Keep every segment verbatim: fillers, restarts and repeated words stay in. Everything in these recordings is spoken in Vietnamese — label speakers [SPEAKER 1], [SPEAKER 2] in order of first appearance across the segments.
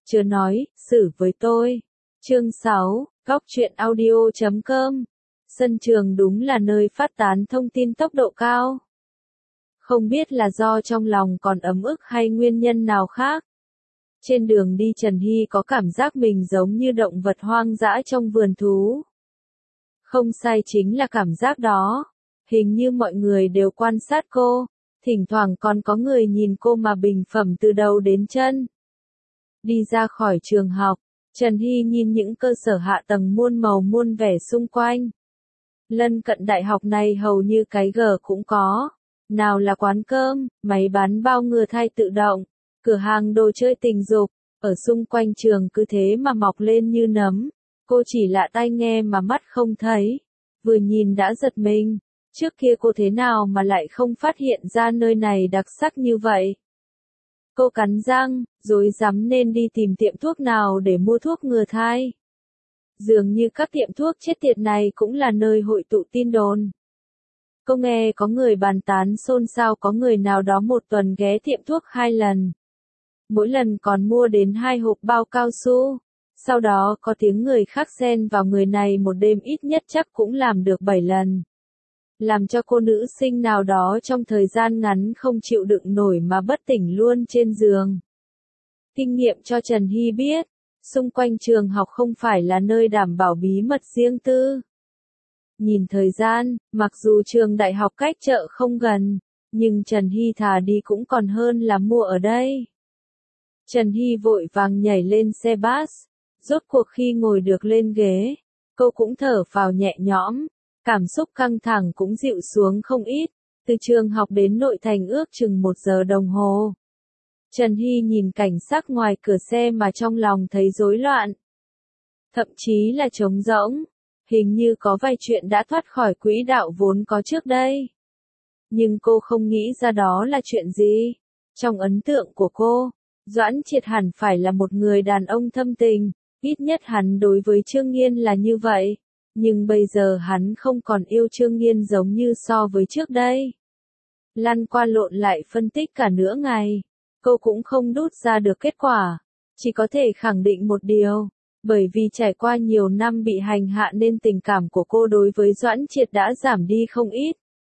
[SPEAKER 1] Chớ nói, xử với tôi. Chương sáu, góc truyện audio chấm com. Sân trường đúng là nơi phát tán thông tin tốc độ cao. Không biết là do trong lòng còn ấm ức hay nguyên nhân nào khác. Trên đường đi Trần Hy có cảm giác mình giống như động vật hoang dã trong vườn thú. Không sai, chính là cảm giác đó. Hình như mọi người đều quan sát cô, thỉnh thoảng còn có người nhìn cô mà bình phẩm từ đầu đến chân. Đi ra khỏi trường học, Trần Hy nhìn những cơ sở hạ tầng muôn màu muôn vẻ xung quanh. Lân cận đại học này hầu như cái gờ cũng có. Nào là quán cơm, máy bán bao ngừa thai tự động, cửa hàng đồ chơi tình dục, ở xung quanh trường cứ thế mà mọc lên như nấm. Cô chỉ lạ tai nghe mà mắt không thấy, vừa nhìn đã giật mình. Trước kia cô thế nào mà lại không phát hiện ra nơi này đặc sắc như vậy? Cô cắn răng, rối rắm nên đi tìm tiệm thuốc nào để mua thuốc ngừa thai. Dường như các tiệm thuốc chết tiệt này cũng là nơi hội tụ tin đồn. Cô nghe có người bàn tán xôn xao có người nào đó một tuần ghé tiệm thuốc hai lần. Mỗi lần còn mua đến hai hộp bao cao su. Sau đó có tiếng người khác xen vào người này một đêm ít nhất chắc cũng làm được bảy lần. Làm cho cô nữ sinh nào đó trong thời gian ngắn không chịu đựng nổi mà bất tỉnh luôn trên giường. Kinh nghiệm cho Trần Hy biết, xung quanh trường học không phải là nơi đảm bảo bí mật riêng tư. Nhìn thời gian, mặc dù trường đại học cách chợ không gần, nhưng Trần Hy thà đi cũng còn hơn là mua ở đây. Trần Hy vội vàng nhảy lên xe bus, rốt cuộc khi ngồi được lên ghế, cô cũng thở phào nhẹ nhõm. Cảm xúc căng thẳng cũng dịu xuống không ít, từ trường học đến nội thành ước chừng một giờ đồng hồ. Trần Hy nhìn cảnh sắc ngoài cửa xe mà trong lòng thấy rối loạn. Thậm chí là trống rỗng, hình như có vài chuyện đã thoát khỏi quỹ đạo vốn có trước đây. Nhưng cô không nghĩ ra đó là chuyện gì. Trong ấn tượng của cô, Doãn Triệt hẳn phải là một người đàn ông thâm tình, ít nhất hắn đối với Trương Nghiên là như vậy. Nhưng bây giờ hắn không còn yêu Trương Nghiên giống như so với trước đây. Lăn qua lộn lại phân tích cả nửa ngày, cô cũng không đút ra được kết quả. Chỉ có thể khẳng định một điều, bởi vì trải qua nhiều năm bị hành hạ nên tình cảm của cô đối với Doãn Triệt đã giảm đi không ít.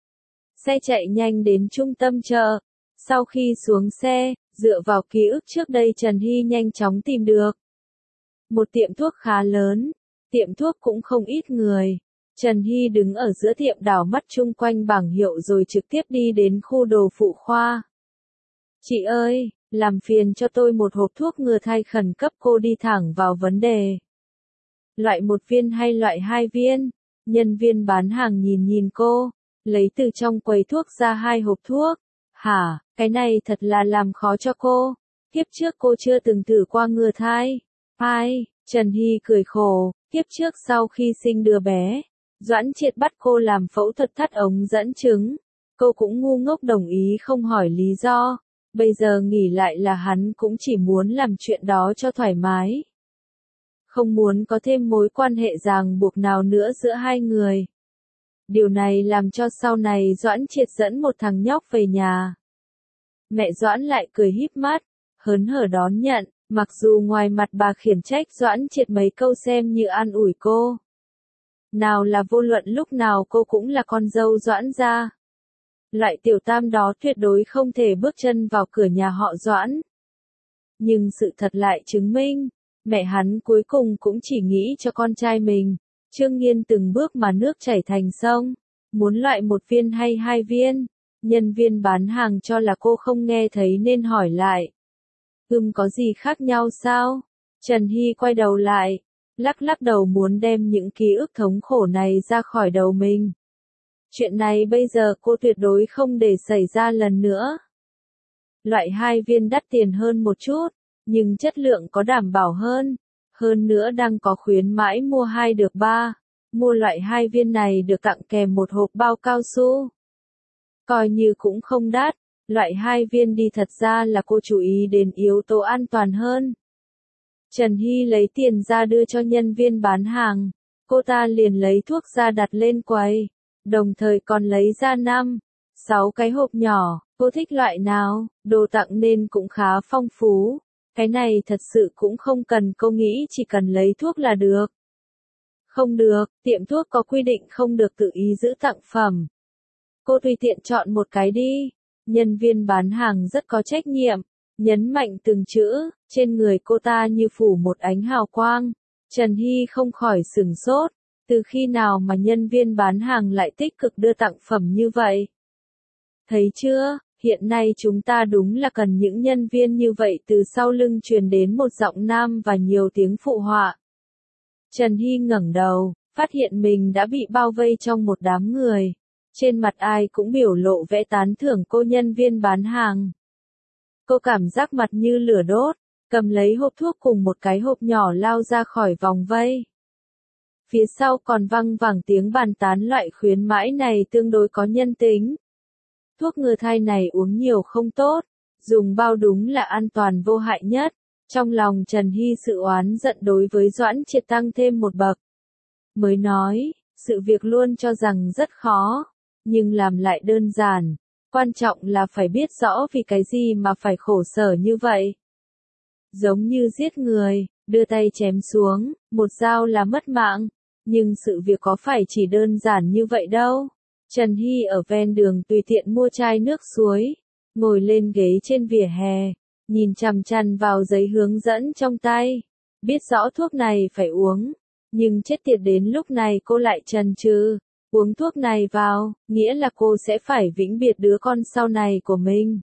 [SPEAKER 1] Xe chạy nhanh đến trung tâm chợ. Sau khi xuống xe, dựa vào ký ức trước đây Trần Hy nhanh chóng tìm được một tiệm thuốc khá lớn. Tiệm thuốc cũng không ít người. Trần Hy đứng ở giữa tiệm đảo mắt chung quanh bảng hiệu rồi trực tiếp đi đến khu đồ phụ khoa. Chị ơi, làm phiền cho tôi một hộp thuốc ngừa thai khẩn cấp. Cô đi thẳng vào vấn đề. Loại một viên hay loại hai viên? Nhân viên bán hàng nhìn nhìn cô, lấy từ trong quầy thuốc ra hai hộp thuốc. Hả, cái này thật là làm khó cho cô. Kiếp trước cô chưa từng thử qua ngừa thai. Ai? Trần Hy cười khổ. Tiếp trước sau khi sinh đứa bé, Doãn Triệt bắt cô làm phẫu thuật thắt ống dẫn trứng. Cô cũng ngu ngốc đồng ý không hỏi lý do. Bây giờ nghĩ lại là hắn cũng chỉ muốn làm chuyện đó cho thoải mái. Không muốn có thêm mối quan hệ ràng buộc nào nữa giữa hai người. Điều này làm cho sau này Doãn Triệt dẫn một thằng nhóc về nhà. Mẹ Doãn lại cười híp mắt, hớn hở đón nhận. Mặc dù ngoài mặt bà khiển trách Doãn Triệt mấy câu xem như an ủi cô. Nào là vô luận lúc nào cô cũng là con dâu Doãn gia. Loại tiểu tam đó tuyệt đối không thể bước chân vào cửa nhà họ Doãn. Nhưng sự thật lại chứng minh, mẹ hắn cuối cùng cũng chỉ nghĩ cho con trai mình. Trương Nghiên từng bước mà nước chảy thành sông. Muốn loại một viên hay hai viên? Nhân viên bán hàng cho là cô không nghe thấy nên hỏi lại. Ừm có gì khác nhau sao? Trần Hy quay đầu lại, lắc lắc đầu muốn đem những ký ức thống khổ này ra khỏi đầu mình. Chuyện này bây giờ cô tuyệt đối không để xảy ra lần nữa. Loại hai viên đắt tiền hơn một chút, nhưng chất lượng có đảm bảo hơn. Hơn nữa đang có khuyến mãi mua hai được ba. Mua loại hai viên này được tặng kèm một hộp bao cao su. Coi như cũng không đắt. Loại hai viên đi thật ra là cô chú ý đến yếu tố an toàn hơn. Trần Hy lấy tiền ra đưa cho nhân viên bán hàng. Cô ta liền lấy thuốc ra đặt lên quầy. Đồng thời còn lấy ra năm, sáu cái hộp nhỏ. Cô thích loại nào? Đồ tặng nên cũng khá phong phú. Cái này thật sự cũng không cần, cô nghĩ chỉ cần lấy thuốc là được. Không được, tiệm thuốc có quy định không được tự ý giữ tặng phẩm. Cô tùy tiện chọn một cái đi. Nhân viên bán hàng rất có trách nhiệm, nhấn mạnh từng chữ, trên người cô ta như phủ một ánh hào quang. Trần Hy không khỏi sửng sốt, từ khi nào mà nhân viên bán hàng lại tích cực đưa tặng phẩm như vậy? Thấy chưa, hiện nay chúng ta đúng là cần những nhân viên như vậy. Từ sau lưng truyền đến một giọng nam và nhiều tiếng phụ họa. Trần Hy ngẩng đầu, phát hiện mình đã bị bao vây trong một đám người. Trên mặt ai cũng biểu lộ vẻ tán thưởng cô nhân viên bán hàng. Cô cảm giác mặt như lửa đốt, cầm lấy hộp thuốc cùng một cái hộp nhỏ lao ra khỏi vòng vây. Phía sau còn văng vẳng tiếng bàn tán loại khuyến mãi này tương đối có nhân tính. Thuốc ngừa thai này uống nhiều không tốt, dùng bao đúng là an toàn vô hại nhất. Trong lòng Trần Hy sự oán giận đối với Doãn Triệt tăng thêm một bậc. Mới nói, sự việc luôn cho rằng rất khó, nhưng làm lại đơn giản. Quan trọng là phải biết rõ vì cái gì mà phải khổ sở như vậy. Giống như giết người, đưa tay chém xuống, một dao là mất mạng. Nhưng sự việc có phải chỉ đơn giản như vậy đâu. Trần Hy ở ven đường tùy tiện mua chai nước suối, ngồi lên ghế trên vỉa hè, nhìn chằm chằm vào giấy hướng dẫn trong tay. Biết rõ thuốc này phải uống, nhưng chết tiệt đến lúc này cô lại chần chừ. Uống thuốc này vào, nghĩa là cô sẽ phải vĩnh biệt đứa con sau này của mình.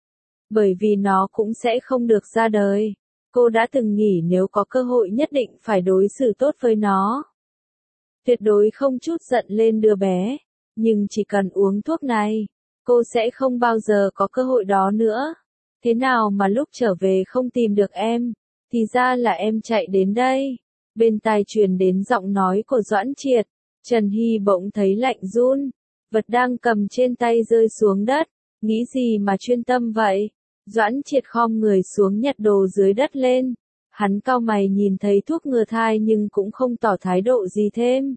[SPEAKER 1] Bởi vì nó cũng sẽ không được ra đời. Cô đã từng nghĩ nếu có cơ hội nhất định phải đối xử tốt với nó. Tuyệt đối không chút giận lên đứa bé. Nhưng chỉ cần uống thuốc này, cô sẽ không bao giờ có cơ hội đó nữa. Thế nào mà lúc trở về không tìm được em? Thì ra là em chạy đến đây. Bên tai truyền đến giọng nói của Doãn Triệt. Trần Hy bỗng thấy lạnh run. Vật đang cầm trên tay rơi xuống đất. Nghĩ gì mà chuyên tâm vậy? Doãn Triệt khom người xuống nhặt đồ dưới đất lên. Hắn cau mày nhìn thấy thuốc ngừa thai nhưng cũng không tỏ thái độ gì thêm.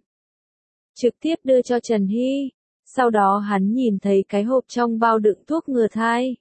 [SPEAKER 1] Trực tiếp đưa cho Trần Hy. Sau đó hắn nhìn thấy cái hộp trong bao đựng thuốc ngừa thai.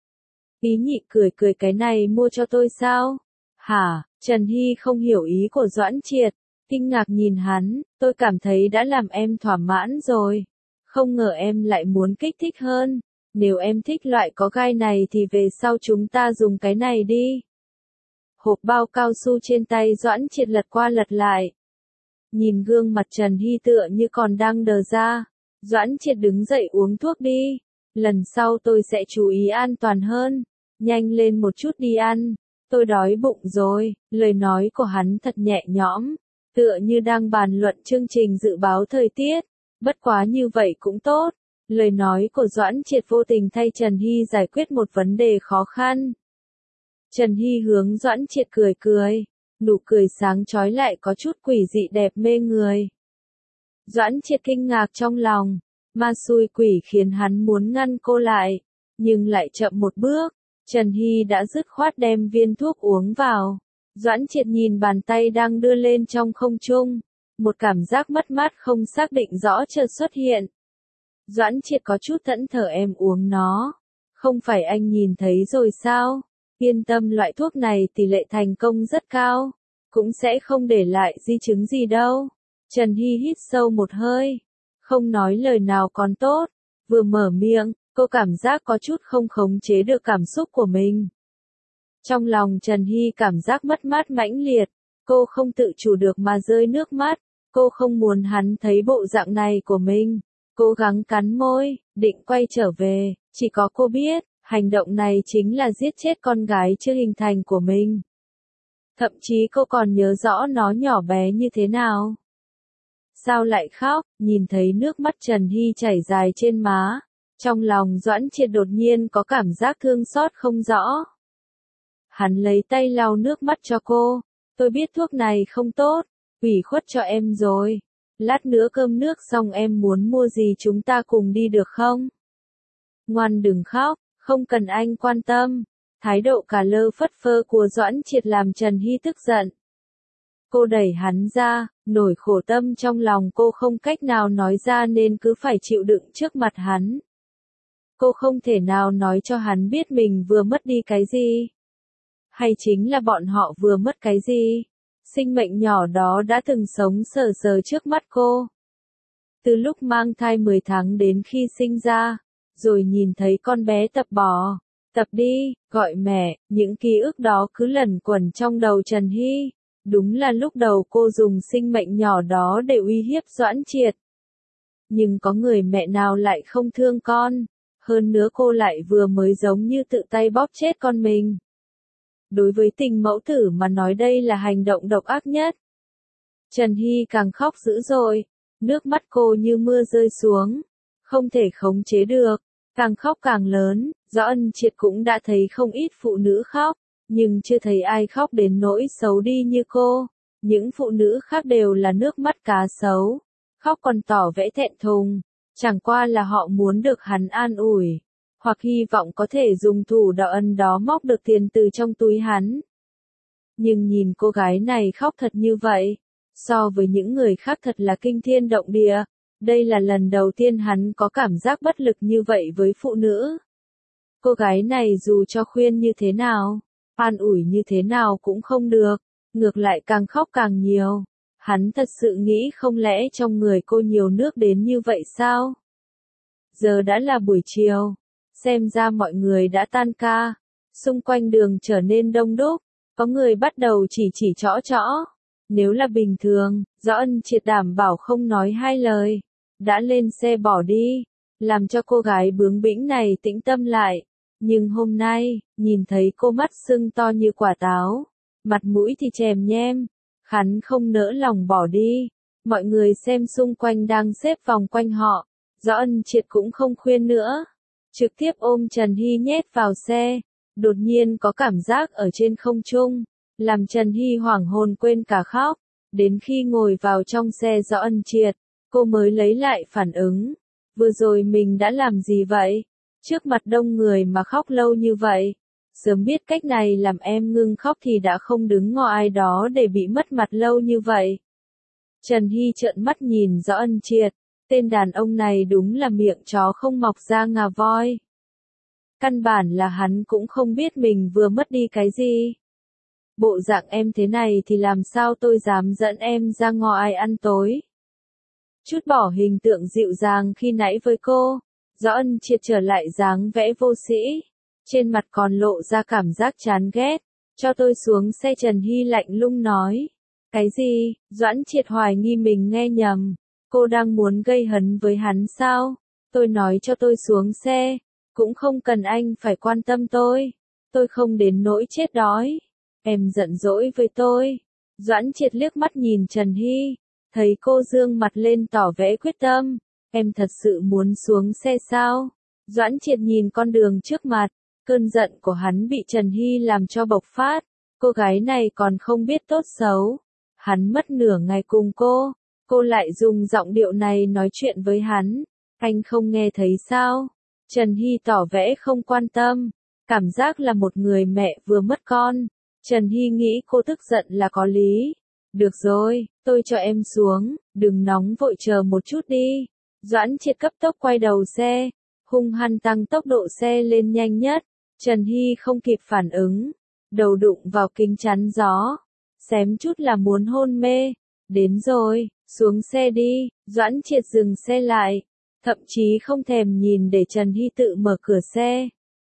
[SPEAKER 1] Ý nhị cười cười, cái này mua cho tôi sao? Hả? Trần Hy không hiểu ý của Doãn Triệt. Kinh ngạc nhìn hắn, tôi cảm thấy đã làm em thỏa mãn rồi. Không ngờ em lại muốn kích thích hơn. Nếu em thích loại có gai này thì về sau chúng ta dùng cái này đi. Hộp bao cao su trên tay Doãn Triệt lật qua lật lại. Nhìn gương mặt Trần Hy tựa như còn đang đờ ra. Doãn Triệt đứng dậy, uống thuốc đi. Lần sau tôi sẽ chú ý an toàn hơn. Nhanh lên một chút đi ăn. Tôi đói bụng rồi. Lời nói của hắn thật nhẹ nhõm. Tựa như đang bàn luận chương trình dự báo thời tiết. Bất quá như vậy cũng tốt. Lời nói của Doãn Triệt vô tình thay Trần Hy giải quyết một vấn đề khó khăn. Trần Hy hướng Doãn Triệt cười cười. Nụ cười sáng chói lại có chút quỷ dị đẹp mê người. Doãn Triệt kinh ngạc trong lòng. Ma xui quỷ khiến hắn muốn ngăn cô lại. Nhưng lại chậm một bước. Trần Hy đã dứt khoát đem viên thuốc uống vào. Doãn Triệt nhìn bàn tay đang đưa lên trong không trung. Một cảm giác mất mát không xác định rõ chợt xuất hiện. Doãn Triệt có chút thẫn thờ, em uống nó. Không phải anh nhìn thấy rồi sao? Yên tâm, loại thuốc này tỷ lệ thành công rất cao. Cũng sẽ không để lại di chứng gì đâu. Trần Hy hít sâu một hơi. Không nói lời nào còn tốt. Vừa mở miệng, cô cảm giác có chút không khống chế được cảm xúc của mình. Trong lòng Trần Hy cảm giác mất mát mãnh liệt. Cô không tự chủ được mà rơi nước mắt. Cô không muốn hắn thấy bộ dạng này của mình. Cố gắng cắn môi, định quay trở về. Chỉ có cô biết, hành động này chính là giết chết con gái chưa hình thành của mình. Thậm chí cô còn nhớ rõ nó nhỏ bé như thế nào. Sao lại khóc? Nhìn thấy nước mắt Trần Hy chảy dài trên má. Trong lòng Doãn Triệt đột nhiên có cảm giác thương xót không rõ. Hắn lấy tay lau nước mắt cho cô. Tôi biết thuốc này không tốt. Ủy khuất cho em rồi. Lát nữa cơm nước xong em muốn mua gì chúng ta cùng đi được không? Ngoan đừng khóc, không cần anh quan tâm. Thái độ cả lơ phất phơ của Doãn Triệt làm Trần Hy tức giận. Cô đẩy hắn ra, nổi khổ tâm trong lòng cô không cách nào nói ra nên cứ phải chịu đựng trước mặt hắn. Cô không thể nào nói cho hắn biết mình vừa mất đi cái gì. Hay chính là bọn họ vừa mất cái gì? Sinh mệnh nhỏ đó đã từng sống sờ sờ trước mắt cô. Từ lúc mang thai mười tháng đến khi sinh ra, rồi nhìn thấy con bé tập bò, tập đi, gọi mẹ, những ký ức đó cứ lẩn quẩn trong đầu Trần Hy. Đúng là lúc đầu cô dùng sinh mệnh nhỏ đó để uy hiếp Doãn Triệt. Nhưng có người mẹ nào lại không thương con, hơn nữa cô lại vừa mới giống như tự tay bóp chết con mình. Đối với tình mẫu tử mà nói đây là hành động độc ác nhất. Trần Hy càng khóc dữ dội, nước mắt cô như mưa rơi xuống, không thể khống chế được, càng khóc càng lớn. Doãn Triệt cũng đã thấy không ít phụ nữ khóc, nhưng chưa thấy ai khóc đến nỗi xấu đi như cô. Những phụ nữ khác đều là nước mắt cá sấu, khóc còn tỏ vẻ thẹn thùng, chẳng qua là họ muốn được hắn an ủi, hoặc hy vọng có thể dùng thủ đoạn đó móc được tiền từ trong túi hắn. Nhưng nhìn cô gái này khóc thật như vậy, so với những người khác thật là kinh thiên động địa. Đây là lần đầu tiên hắn có cảm giác bất lực như vậy với phụ nữ. Cô gái này dù cho khuyên như thế nào, an ủi như thế nào cũng không được, ngược lại càng khóc càng nhiều. Hắn thật sự nghĩ không lẽ trong người cô nhiều nước đến như vậy sao? Giờ đã là buổi chiều, xem ra mọi người đã tan ca, xung quanh đường trở nên đông đúc, có người bắt đầu chỉ chỉ trõ trõ. Nếu là bình thường, Doãn Triệt đảm bảo không nói hai lời, đã lên xe bỏ đi, làm cho cô gái bướng bĩnh này tĩnh tâm lại. Nhưng hôm nay, nhìn thấy cô mắt sưng to như quả táo, mặt mũi thì chèm nhem, hắn không nỡ lòng bỏ đi. Mọi người xem xung quanh đang xếp vòng quanh họ, Doãn Triệt cũng không khuyên nữa, trực tiếp ôm Trần Hy nhét vào xe. Đột nhiên có cảm giác ở trên không trung, làm Trần Hy hoảng hồn quên cả khóc. Đến khi ngồi vào trong xe Doãn Triệt, cô mới lấy lại phản ứng. Vừa rồi mình đã làm gì vậy? Trước mặt đông người mà khóc lâu như vậy. Sớm biết cách này làm em ngưng khóc thì đã không đứng ngó ai đó để bị mất mặt lâu như vậy. Trần Hy trợn mắt nhìn Doãn Triệt, tên đàn ông này đúng là miệng chó không mọc ra ngà voi. Căn bản là hắn cũng không biết mình vừa mất đi cái gì. Bộ dạng em thế này thì làm sao tôi dám dẫn em ra ngó ai ăn tối. Chút bỏ hình tượng dịu dàng khi nãy với cô, Doãn Triệt trở lại dáng vẻ vô sĩ, trên mặt còn lộ ra cảm giác chán ghét. Cho tôi xuống xe, Trần Hy lạnh lùng nói. Cái gì? Doãn Triệt hoài nghi mình nghe nhầm. Cô đang muốn gây hấn với hắn sao? Tôi nói cho tôi xuống xe, cũng không cần anh phải quan tâm tôi. Tôi không đến nỗi chết đói. Em giận dỗi với tôi. Doãn Triệt liếc mắt nhìn Trần Hy, thấy cô dương mặt lên tỏ vẻ quyết tâm. Em thật sự muốn xuống xe sao? Doãn Triệt nhìn con đường trước mặt, cơn giận của hắn bị Trần Hy làm cho bộc phát. Cô gái này còn không biết tốt xấu. Hắn mất nửa ngày cùng cô, cô lại dùng giọng điệu này nói chuyện với hắn. Anh không nghe thấy sao? Trần Hy tỏ vẻ không quan tâm, cảm giác là một người mẹ vừa mất con. Trần Hy nghĩ cô tức giận là có lý. Được rồi, tôi cho em xuống, đừng nóng vội, chờ một chút đi. Doãn Triệt cấp tốc quay đầu xe, hung hăng tăng tốc độ xe lên nhanh nhất. Trần Hy không kịp phản ứng, đầu đụng vào kính chắn gió, xém chút là muốn hôn mê. Đến rồi, xuống xe đi. Doãn Triệt dừng xe lại, thậm chí không thèm nhìn để Trần Hy tự mở cửa xe.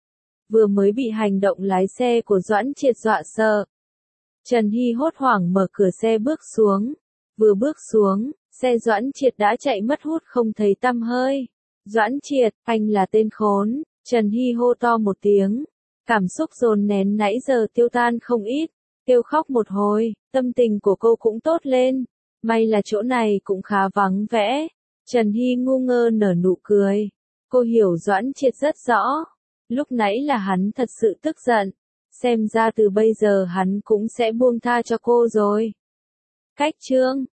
[SPEAKER 1] Vừa mới bị hành động lái xe của Doãn Triệt dọa sợ, Trần Hy hốt hoảng mở cửa xe bước xuống. Vừa bước xuống, xe Doãn Triệt đã chạy mất hút không thấy tăm hơi. Doãn Triệt, anh là tên khốn. Trần Hy hô to một tiếng, cảm xúc dồn nén nãy giờ tiêu tan không ít, kêu khóc một hồi, tâm tình của cô cũng tốt lên. May là chỗ này cũng khá vắng vẻ. Trần Hy ngu ngơ nở nụ cười. Cô hiểu Doãn Triệt rất rõ. Lúc nãy là hắn thật sự tức giận. Xem ra từ bây giờ hắn cũng sẽ buông tha cho cô rồi. Cách chương